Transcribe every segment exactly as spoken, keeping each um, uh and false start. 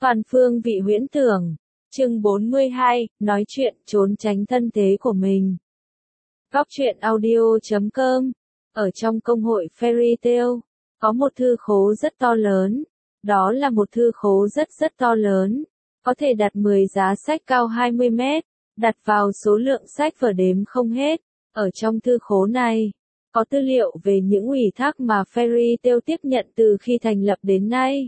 Toàn phương vị huyễn tưởng. Chương bốn mươi hai, nói chuyện, trốn tránh thân thế của mình. Góc truyện audio chấm com. Ở trong công hội Fairy Tail, có một thư khố rất to lớn. Đó là một thư khố rất rất to lớn. Có thể đặt mười giá sách cao hai mươi mét, đặt vào số lượng sách vở đếm không hết. Ở trong thư khố này, có tư liệu về những ủy thác mà Fairy Tail tiếp nhận từ khi thành lập đến nay.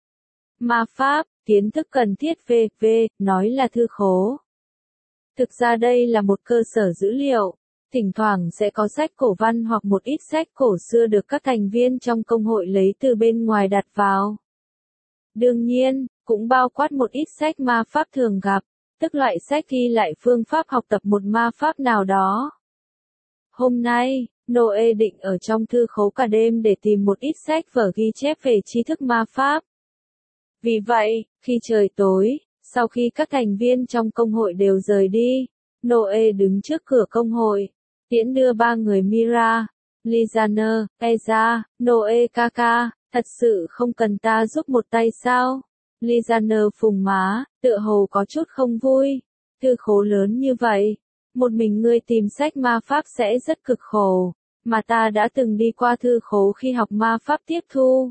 Ma pháp, kiến thức cần thiết vê vê, nói là thư khố. Thực ra đây là một cơ sở dữ liệu, thỉnh thoảng sẽ có sách cổ văn hoặc một ít sách cổ xưa được các thành viên trong công hội lấy từ bên ngoài đặt vào. Đương nhiên, cũng bao quát một ít sách ma pháp thường gặp, tức loại sách ghi lại phương pháp học tập một ma pháp nào đó. Hôm nay, Noe định ở trong thư khố cả đêm để tìm một ít sách vở ghi chép về tri thức ma pháp. Vì vậy, khi trời tối, sau khi các thành viên trong công hội đều rời đi, Noe đứng trước cửa công hội, tiễn đưa ba người Mira, Lizaner, Eza, Noe Kaka, thật sự không cần ta giúp một tay sao? Lizaner phùng má, tựa hồ có chút không vui, thư khố lớn như vậy, một mình ngươi tìm sách ma pháp sẽ rất cực khổ, mà ta đã từng đi qua thư khố khi học ma pháp tiếp thu.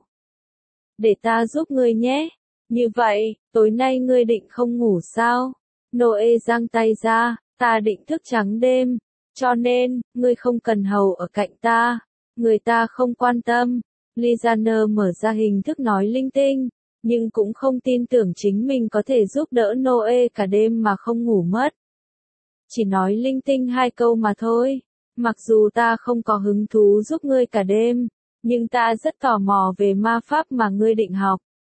Để ta giúp ngươi nhé. Như vậy, tối nay ngươi định không ngủ sao? Noe giang tay ra, ta định thức trắng đêm, cho nên, ngươi không cần hầu ở cạnh ta, người ta không quan tâm. Lizaner mở ra hình thức nói linh tinh, nhưng cũng không tin tưởng chính mình có thể giúp đỡ Noe cả đêm mà không ngủ mất. Chỉ nói linh tinh hai câu mà thôi, mặc dù ta không có hứng thú giúp ngươi cả đêm, nhưng ta rất tò mò về ma pháp mà ngươi định học.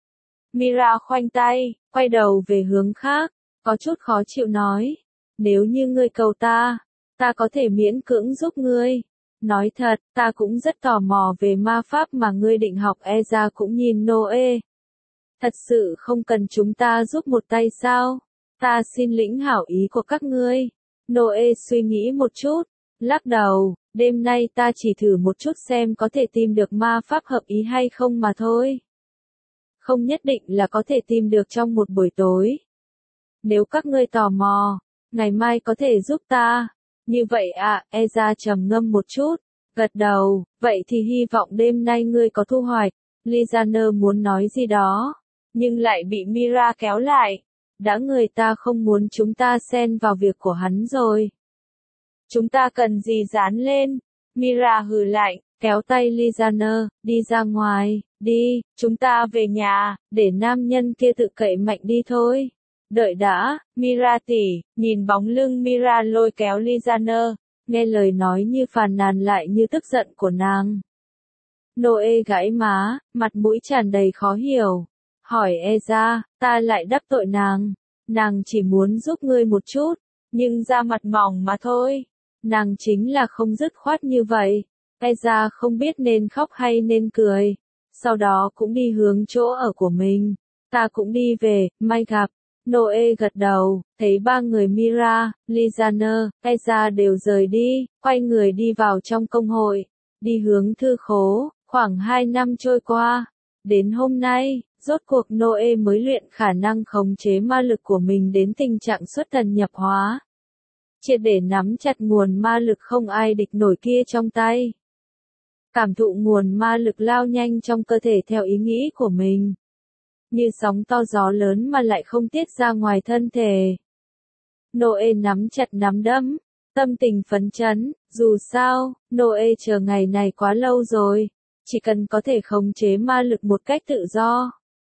Mira khoanh tay, quay đầu về hướng khác, có chút khó chịu nói. Nếu như ngươi cầu ta, ta có thể miễn cưỡng giúp ngươi. Nói thật, ta cũng rất tò mò về ma pháp mà ngươi định học. Eza cũng nhìn Noe. Thật sự không cần chúng ta giúp một tay sao? Ta xin lĩnh hảo ý của các ngươi. Noe suy nghĩ một chút, lắc đầu, đêm nay ta chỉ thử một chút xem có thể tìm được ma pháp hợp ý hay không mà thôi. Không nhất định là có thể tìm được trong một buổi tối. Nếu các ngươi tò mò, ngày mai có thể giúp ta. Như vậy à, Eza trầm ngâm một chút, gật đầu, vậy thì hy vọng đêm nay ngươi có thu hoạch. Lizaner muốn nói gì đó, nhưng lại bị Mira kéo lại. Đã người ta không muốn chúng ta xen vào việc của hắn rồi. Chúng ta cần gì dán lên? Mira hừ lại, kéo tay Lizaner, đi ra ngoài, đi, chúng ta về nhà, để nam nhân kia tự cậy mạnh đi thôi. Đợi đã, Mira tỷ, nhìn bóng lưng Mira lôi kéo Lizaner, nghe lời nói như phàn nàn lại như tức giận của nàng. Noe gãi má, mặt mũi tràn đầy khó hiểu, hỏi Eza, ta lại đắc tội nàng, nàng chỉ muốn giúp ngươi một chút, nhưng da mặt mỏng mà thôi, nàng chính là không dứt khoát như vậy. Eza không biết nên khóc hay nên cười, sau đó cũng đi hướng chỗ ở của mình, ta cũng đi về, may gặp. Noe gật đầu, thấy ba người Mira, Lizaner, Eza đều rời đi, quay người đi vào trong công hội, đi hướng thư khố. Khoảng hai năm trôi qua, đến hôm nay, rốt cuộc Noe mới luyện khả năng khống chế ma lực của mình đến tình trạng xuất thần nhập hóa. Triệt để nắm chặt nguồn ma lực không ai địch nổi kia trong tay. Cảm thụ nguồn ma lực lao nhanh trong cơ thể theo ý nghĩ của mình. Như sóng to gió lớn mà lại không tiết ra ngoài thân thể. Noe nắm chặt nắm đấm, tâm tình phấn chấn, dù sao, Noe chờ ngày này quá lâu rồi, chỉ cần có thể khống chế ma lực một cách tự do.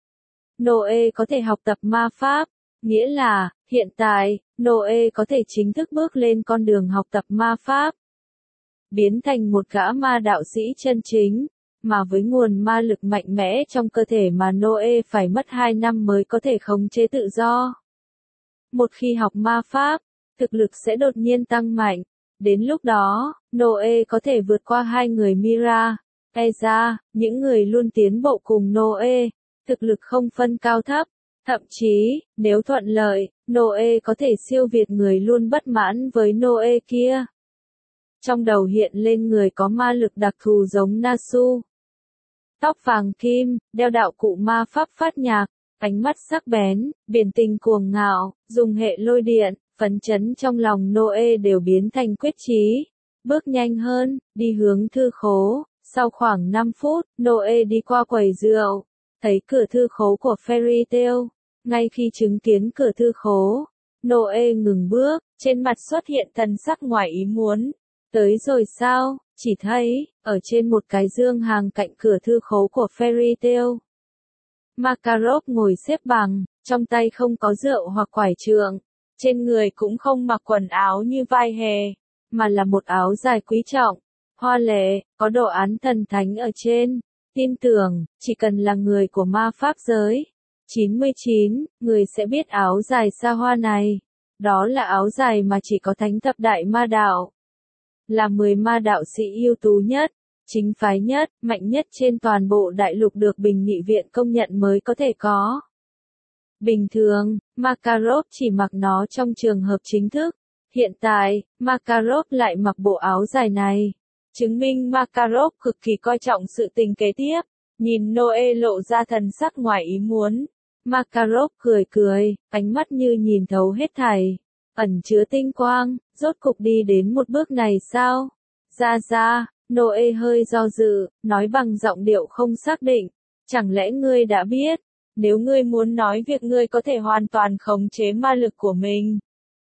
Noe có thể học tập ma pháp, nghĩa là, hiện tại, Noe có thể chính thức bước lên con đường học tập ma pháp. Biến thành một gã ma đạo sĩ chân chính, mà với nguồn ma lực mạnh mẽ trong cơ thể mà Noe phải mất hai năm mới có thể khống chế tự do. Một khi học ma pháp, thực lực sẽ đột nhiên tăng mạnh, đến lúc đó, Noe có thể vượt qua hai người Mira, Eza, những người luôn tiến bộ cùng Noe, thực lực không phân cao thấp, thậm chí, nếu thuận lợi, Noe có thể siêu việt người luôn bất mãn với Noe kia. Trong đầu hiện lên người có ma lực đặc thù giống Nasu. Tóc vàng kim, đeo đạo cụ ma pháp phát nhạc, ánh mắt sắc bén, biển tình cuồng ngạo, dùng hệ lôi điện, phấn chấn trong lòng Noe đều biến thành quyết chí. Bước nhanh hơn, đi hướng thư khố. Sau khoảng năm phút, Noe đi qua quầy rượu, thấy cửa thư khố của Fairy Tail. Ngay khi chứng kiến cửa thư khố, Noe ngừng bước, trên mặt xuất hiện thần sắc ngoài ý muốn. Tới rồi sao? Chỉ thấy, ở trên một cái dương hàng cạnh cửa thư khố của Fairy Tail, Makarov ngồi xếp bằng, trong tay không có rượu hoặc quải trượng, trên người cũng không mặc quần áo như vai hề, mà là một áo dài quý trọng, hoa lệ, có đồ án thần thánh ở trên. Tin tưởng, chỉ cần là người của ma pháp giới, chín mươi chín, người sẽ biết áo dài xa hoa này. Đó là áo dài mà chỉ có thánh thập đại ma đạo. Là mười ma đạo sĩ ưu tú nhất, chính phái nhất, mạnh nhất trên toàn bộ đại lục được Bình Nghị viện công nhận mới có thể có. Bình thường, Makarov chỉ mặc nó trong trường hợp chính thức. Hiện tại, Makarov lại mặc bộ áo dài này, chứng minh Makarov cực kỳ coi trọng sự tình kế tiếp. Nhìn Noe lộ ra thần sắc ngoài ý muốn, Makarov cười cười, ánh mắt như nhìn thấu hết thảy, ẩn chứa tinh quang. Rốt cục đi đến một bước này sao? Ra ra, Noe hơi do dự, nói bằng giọng điệu không xác định. Chẳng lẽ ngươi đã biết? Nếu ngươi muốn nói việc ngươi có thể hoàn toàn khống chế ma lực của mình,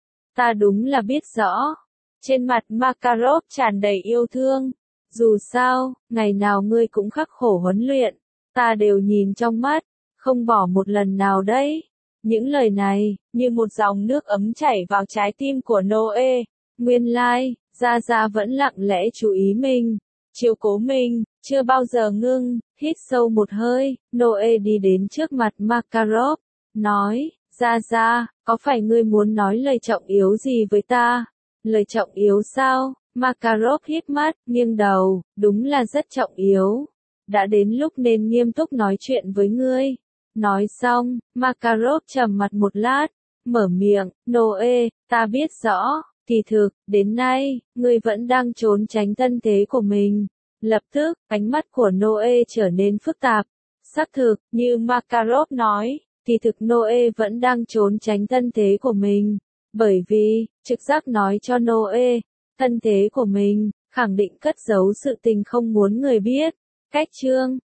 ta đúng là biết rõ. Trên mặt Makarov tràn đầy yêu thương. Dù sao, ngày nào ngươi cũng khắc khổ huấn luyện, ta đều nhìn trong mắt, không bỏ một lần nào đấy. Những lời này, như một dòng nước ấm chảy vào trái tim của Noe. Nguyên lai, Gia Gia vẫn lặng lẽ chú ý mình, chiếu cố mình, chưa bao giờ ngưng. Hít sâu một hơi, Noe đi đến trước mặt Makarov, nói, Gia Gia, có phải ngươi muốn nói lời trọng yếu gì với ta? Lời trọng yếu sao? Makarov híp mắt, nghiêng đầu, đúng là rất trọng yếu. Đã đến lúc nên nghiêm túc nói chuyện với ngươi. Nói xong, Makarov trầm mặt một lát, mở miệng, Noe, ta biết rõ, kỳ thực, đến nay, ngươi vẫn đang trốn tránh thân thế của mình. Lập tức, ánh mắt của Noe trở nên phức tạp. Xác thực, như Makarov nói, kỳ thực Noe vẫn đang trốn tránh thân thế của mình. Bởi vì, trực giác nói cho Noe, thân thế của mình, khẳng định cất giấu sự tình không muốn người biết. Cách chương